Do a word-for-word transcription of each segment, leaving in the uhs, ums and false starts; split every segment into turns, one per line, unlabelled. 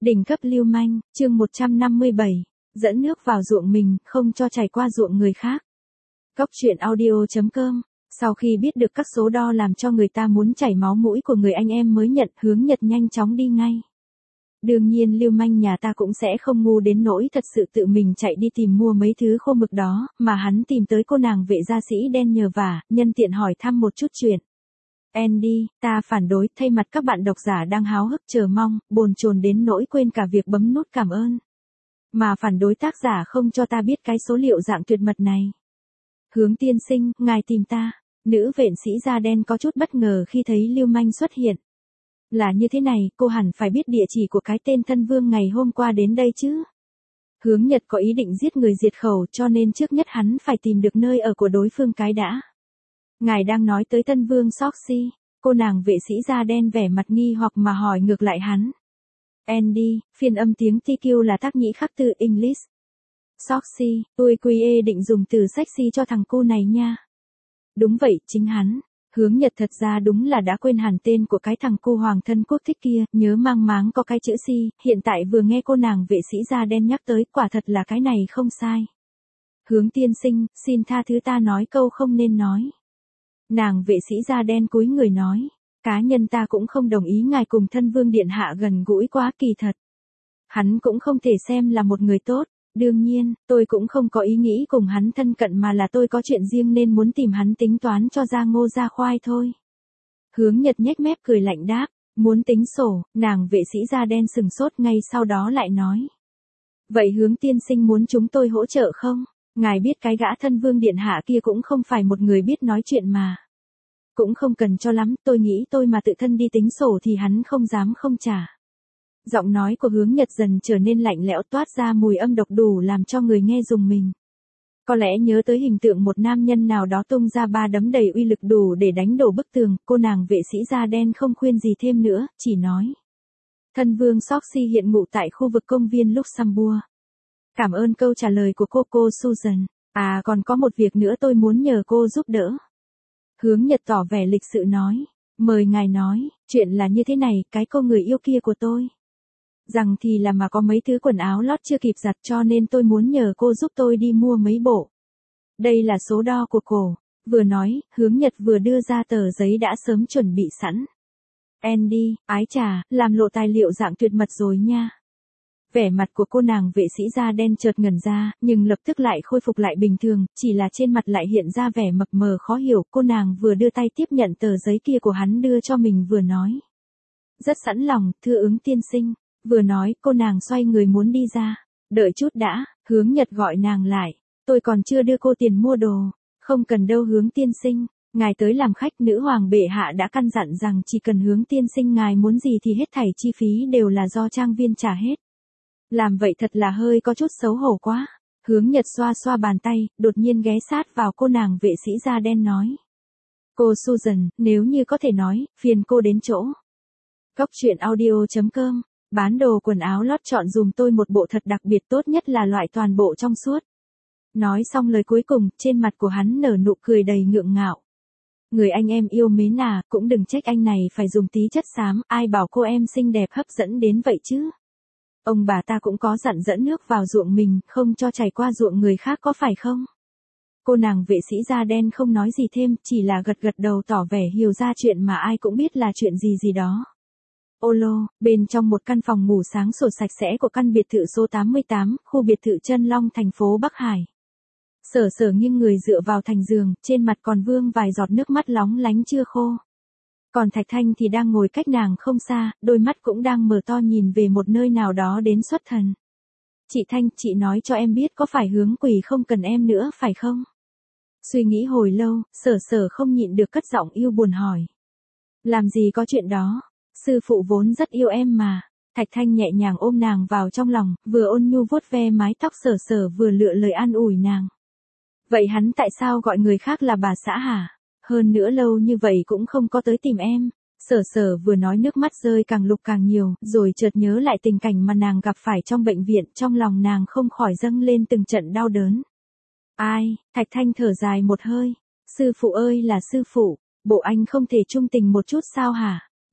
Đỉnh cấp lưu manh, chương một trăm năm mươi bảy, dẫn nước vào ruộng mình, không cho chảy qua ruộng người khác. Cốc truyện audio chấm com. Sau khi biết được các số đo làm cho người ta muốn chảy máu mũi của người anh em mới nhận, Hướng Nhật nhanh chóng đi ngay. Đương nhiên lưu manh nhà ta cũng sẽ không ngu đến nỗi thật sự tự mình chạy đi tìm mua mấy thứ khô mực đó, mà hắn tìm tới cô nàng vệ gia sĩ đen nhờ vả, nhân tiện hỏi thăm một chút chuyện. Andy, ta phản đối, thay mặt các bạn độc giả đang háo hức chờ mong, bồn chồn đến nỗi quên cả việc bấm nút cảm ơn. Mà phản đối tác giả không cho ta biết cái số liệu dạng tuyệt mật này. Hướng tiên sinh, ngài tìm ta. Nữ vệ sĩ da đen có chút bất ngờ khi thấy lưu manh xuất hiện. Là như thế này, cô hẳn phải biết địa chỉ của cái tên thân vương ngày hôm qua đến đây chứ. Hướng Nhật có ý định giết người diệt khẩu cho nên trước nhất hắn phải tìm được nơi ở của đối phương cái đã. Ngài đang nói tới thân vương Soxy, cô nàng vệ sĩ da đen vẻ mặt nghi hoặc mà hỏi ngược lại hắn. Andy, phiên âm tiếng tê quy là tác nhĩ khắc từ English. Soxy, tôi quy ê định dùng từ sexy cho thằng cu này nha. Đúng vậy, chính hắn. Hướng Nhật thật ra đúng là đã quên hẳn tên của cái thằng cu hoàng thân quốc thích kia, nhớ mang máng có cái chữ si, hiện tại vừa nghe cô nàng vệ sĩ da đen nhắc tới, quả thật là cái này không sai. Hướng tiên sinh, xin tha thứ ta nói câu không nên nói. Nàng vệ sĩ da đen cúi người nói, cá nhân ta cũng không đồng ý ngài cùng thân vương điện hạ gần gũi quá, kỳ thật. Hắn cũng không thể xem là một người tốt. Đương nhiên, tôi cũng không có ý nghĩ cùng hắn thân cận mà là tôi có chuyện riêng nên muốn tìm hắn tính toán cho ra ngô ra khoai thôi. Hướng Nhật nhếch mép cười lạnh đáp, muốn tính sổ, nàng vệ sĩ da đen sừng sốt ngay sau đó lại nói. Vậy Hướng tiên sinh muốn chúng tôi hỗ trợ không? Ngài biết cái gã thân vương điện hạ kia cũng không phải một người biết nói chuyện mà. Cũng không cần cho lắm, tôi nghĩ tôi mà tự thân đi tính sổ thì hắn không dám không trả. Giọng nói của Hướng Nhật dần trở nên lạnh lẽo toát ra mùi âm độc đủ làm cho người nghe rùng mình. Có lẽ nhớ tới hình tượng một nam nhân nào đó tung ra ba đấm đầy uy lực đủ để đánh đổ bức tường, cô nàng vệ sĩ da đen không khuyên gì thêm nữa, chỉ nói. Thân vương Soxy hiện ngụ tại khu vực công viên Luxembourg. Cảm ơn câu trả lời của cô cô Susan. À còn có một việc nữa tôi muốn nhờ cô giúp đỡ. Hướng Nhật tỏ vẻ lịch sự nói. Mời ngài nói, chuyện là như thế này, cái cô người yêu kia của tôi. Rằng thì là mà có mấy thứ quần áo lót chưa kịp giặt cho nên tôi muốn nhờ cô giúp tôi đi mua mấy bộ. Đây là số đo của cổ. Vừa nói, Hướng Nhật vừa đưa ra tờ giấy đã sớm chuẩn bị sẵn. Andy, ái trà, làm lộ tài liệu dạng tuyệt mật rồi nha. Vẻ mặt của cô nàng vệ sĩ da đen chợt ngẩn ra, nhưng lập tức lại khôi phục lại bình thường, chỉ là trên mặt lại hiện ra vẻ mập mờ khó hiểu. Cô nàng vừa đưa tay tiếp nhận tờ giấy kia của hắn đưa cho mình vừa nói. Rất sẵn lòng, thưa Ứng tiên sinh. Vừa nói, cô nàng xoay người muốn đi ra. Đợi chút đã, Hướng Nhật gọi nàng lại. Tôi còn chưa đưa cô tiền mua đồ. Không cần đâu Hướng tiên sinh. Ngài tới làm khách, nữ hoàng bệ hạ đã căn dặn rằng chỉ cần Hướng tiên sinh ngài muốn gì thì hết thảy chi phí đều là do trang viên trả hết. Làm vậy thật là hơi có chút xấu hổ quá. Hướng Nhật xoa xoa bàn tay, đột nhiên ghé sát vào cô nàng vệ sĩ da đen nói. Cô Susan, nếu như có thể nói, phiền cô đến chỗ. Cốc truyện audio chấm com. Bán đồ quần áo lót chọn dùm tôi một bộ thật đặc biệt, tốt nhất là loại toàn bộ trong suốt. Nói xong lời cuối cùng, trên mặt của hắn nở nụ cười đầy ngượng ngạo. Người anh em yêu mến à, cũng đừng trách anh này phải dùng tí chất xám, ai bảo cô em xinh đẹp hấp dẫn đến vậy chứ. Ông bà ta cũng có dặn dẫn nước vào ruộng mình, không cho chảy qua ruộng người khác có phải không? Cô nàng vệ sĩ da đen không nói gì thêm, chỉ là gật gật đầu tỏ vẻ hiểu ra chuyện mà ai cũng biết là chuyện gì gì đó. Ô lô, bên trong một căn phòng ngủ sáng sủa sạch sẽ của căn biệt thự số tám mươi tám, khu biệt thự Trân Long thành phố Bắc Hải. Sở sở nghiêng người dựa vào thành giường, trên mặt còn vương vài giọt nước mắt lóng lánh chưa khô. Còn Thạch Thanh thì đang ngồi cách nàng không xa, đôi mắt cũng đang mở to nhìn về một nơi nào đó đến xuất thần. Chị Thanh, chị nói cho em biết có phải Hướng quỷ không cần em nữa phải không? Suy nghĩ hồi lâu, sở sở không nhịn được cất giọng yêu buồn hỏi. Làm gì có chuyện đó? Sư phụ vốn rất yêu em mà. Thạch Thanh nhẹ nhàng ôm nàng vào trong lòng, vừa ôn nhu vuốt ve mái tóc sở sở vừa lựa lời an ủi nàng. Vậy hắn tại sao gọi người khác là bà xã hả? Hơn nữa lâu như vậy cũng không có tới tìm em. Sở sở vừa nói nước mắt rơi càng lục càng nhiều, rồi chợt nhớ lại tình cảnh mà nàng gặp phải trong bệnh viện, trong lòng nàng không khỏi dâng lên từng trận đau đớn. Ai, Thạch Thanh thở dài một hơi. Sư phụ ơi là sư phụ, bộ anh không thể trung tình một chút sao hả?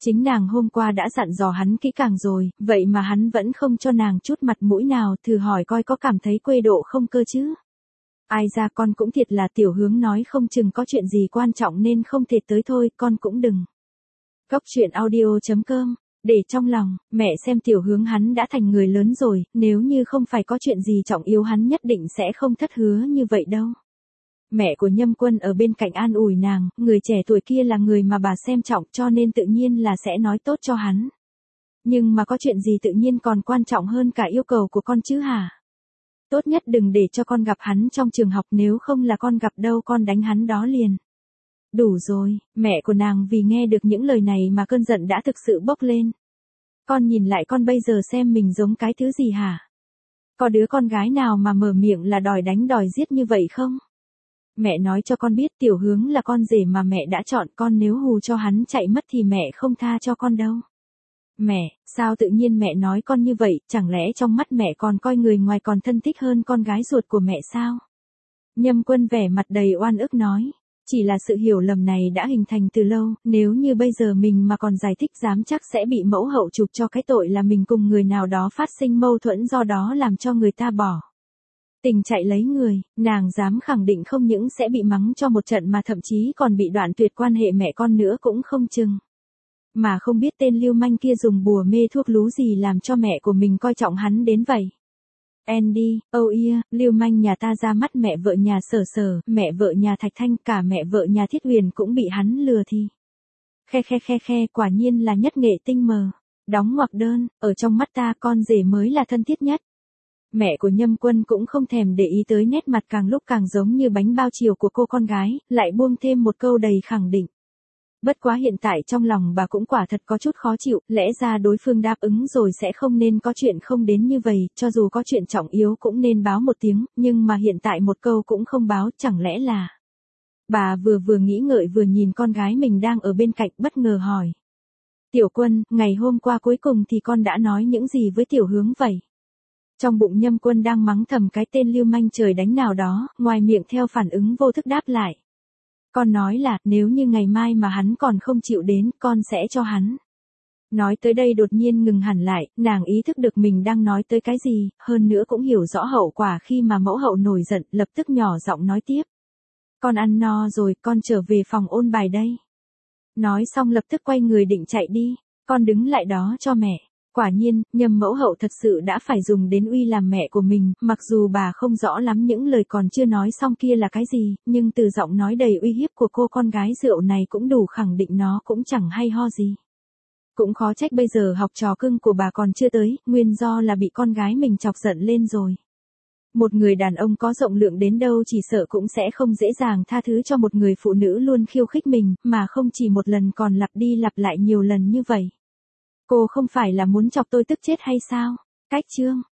Chính nàng hôm qua đã dặn dò hắn kỹ càng rồi, vậy mà hắn vẫn không cho nàng chút mặt mũi nào, thử hỏi coi có cảm thấy quê độ không cơ chứ. Ai ra con cũng thiệt là Tiểu Hướng nói không chừng có chuyện gì quan trọng nên không thể tới thôi, con cũng đừng. Góc truyện audio chấm com, để trong lòng, mẹ xem Tiểu Hướng hắn đã thành người lớn rồi, nếu như không phải có chuyện gì trọng yếu hắn nhất định sẽ không thất hứa như vậy đâu. Mẹ của Nhâm Quân ở bên cạnh an ủi nàng, người trẻ tuổi kia là người mà bà xem trọng cho nên tự nhiên là sẽ nói tốt cho hắn. Nhưng mà có chuyện gì tự nhiên còn quan trọng hơn cả yêu cầu của con chứ hả? Tốt nhất đừng để cho con gặp hắn trong trường học, nếu không là con gặp đâu con đánh hắn đó liền. Đủ rồi, mẹ của nàng vì nghe được những lời này mà cơn giận đã thực sự bốc lên. Con nhìn lại con bây giờ xem mình giống cái thứ gì hả? Có đứa con gái nào mà mở miệng là đòi đánh đòi giết như vậy không? Mẹ nói cho con biết Tiểu Hướng là con rể mà mẹ đã chọn, con nếu hù cho hắn chạy mất thì mẹ không tha cho con đâu. Mẹ, sao tự nhiên mẹ nói con như vậy, chẳng lẽ trong mắt mẹ còn coi người ngoài còn thân thích hơn con gái ruột của mẹ sao? Nhâm Quân vẻ mặt đầy oan ức nói, chỉ là sự hiểu lầm này đã hình thành từ lâu, nếu như bây giờ mình mà còn giải thích dám chắc sẽ bị mẫu hậu chụp cho cái tội là mình cùng người nào đó phát sinh mâu thuẫn do đó làm cho người ta bỏ tình chạy lấy người, nàng dám khẳng định không những sẽ bị mắng cho một trận mà thậm chí còn bị đoạn tuyệt quan hệ mẹ con nữa cũng không chừng. Mà không biết tên lưu manh kia dùng bùa mê thuốc lú gì làm cho mẹ của mình coi trọng hắn đến vậy. Andy, oh yeah, lưu manh nhà ta ra mắt mẹ vợ nhà Sở Sở, mẹ vợ nhà Thạch Thanh, cả mẹ vợ nhà Thiết Huyền cũng bị hắn lừa thì. Khe khe khe khe, quả nhiên là nhất nghệ tinh mờ. Đóng ngoặc đơn, ở trong mắt ta con rể mới là thân thiết nhất. Mẹ của Nhâm Quân cũng không thèm để ý tới nét mặt càng lúc càng giống như bánh bao chiều của cô con gái, lại buông thêm một câu đầy khẳng định. Bất quá hiện tại trong lòng bà cũng quả thật có chút khó chịu, lẽ ra đối phương đáp ứng rồi sẽ không nên có chuyện không đến như vậy, cho dù có chuyện trọng yếu cũng nên báo một tiếng, nhưng mà hiện tại một câu cũng không báo, chẳng lẽ là... Bà vừa vừa nghĩ ngợi vừa nhìn con gái mình đang ở bên cạnh bất ngờ hỏi. Tiểu Quân, ngày hôm qua cuối cùng thì con đã nói những gì với Tiểu Hướng vậy? Trong bụng Nhâm Quân đang mắng thầm cái tên lưu manh trời đánh nào đó, ngoài miệng theo phản ứng vô thức đáp lại. Con nói là, nếu như ngày mai mà hắn còn không chịu đến, con sẽ cho hắn. Nói tới đây đột nhiên ngừng hẳn lại, nàng ý thức được mình đang nói tới cái gì, hơn nữa cũng hiểu rõ hậu quả khi mà mẫu hậu nổi giận, lập tức nhỏ giọng nói tiếp. Con ăn no rồi, con trở về phòng ôn bài đây. Nói xong lập tức quay người định chạy đi, con đứng lại đó cho mẹ. Quả nhiên, Nhâm mẫu hậu thật sự đã phải dùng đến uy làm mẹ của mình, mặc dù bà không rõ lắm những lời còn chưa nói xong kia là cái gì, nhưng từ giọng nói đầy uy hiếp của cô con gái rượu này cũng đủ khẳng định nó cũng chẳng hay ho gì. Cũng khó trách bây giờ học trò cưng của bà còn chưa tới, nguyên do là bị con gái mình chọc giận lên rồi. Một người đàn ông có rộng lượng đến đâu chỉ sợ cũng sẽ không dễ dàng tha thứ cho một người phụ nữ luôn khiêu khích mình, mà không chỉ một lần còn lặp đi lặp lại nhiều lần như vậy. Cô không phải là muốn chọc tôi tức chết hay sao? Cách chương